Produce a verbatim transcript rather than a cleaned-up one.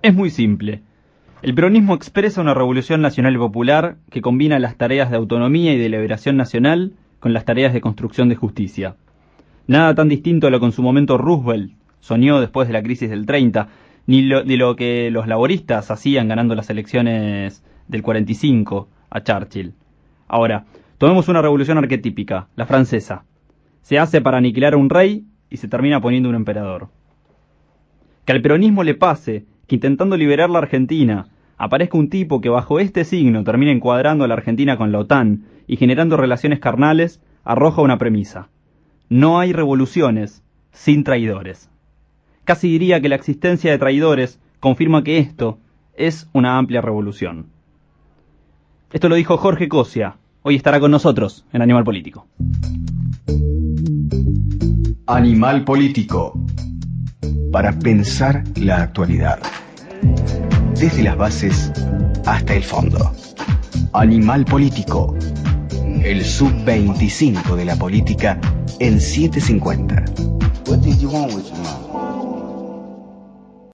Es muy simple. El peronismo expresa una revolución nacional y popular que combina las tareas de autonomía y de liberación nacional con las tareas de construcción de justicia. Nada tan distinto a lo que en su momento Roosevelt soñó después de la crisis del treinta, ni lo, de lo que los laboristas hacían ganando las elecciones del cuarenta y cinco a Churchill. Ahora, tomemos una revolución arquetípica, la francesa. Se hace para aniquilar a un rey y se termina poniendo un emperador. Que al peronismo le pase que intentando liberar la Argentina aparezca un tipo que bajo este signo termina encuadrando a la Argentina con la OTAN y generando relaciones carnales, arroja una premisa. No hay revoluciones sin traidores. Casi diría que la existencia de traidores confirma que esto es una amplia revolución. Esto lo dijo Jorge Cosia. Hoy estará con nosotros en Animal Político. Animal Político. Para pensar la actualidad. Desde las bases hasta el fondo. Animal Político. El sub veinticinco de la política en setecientos cincuenta. What did you want with your mom?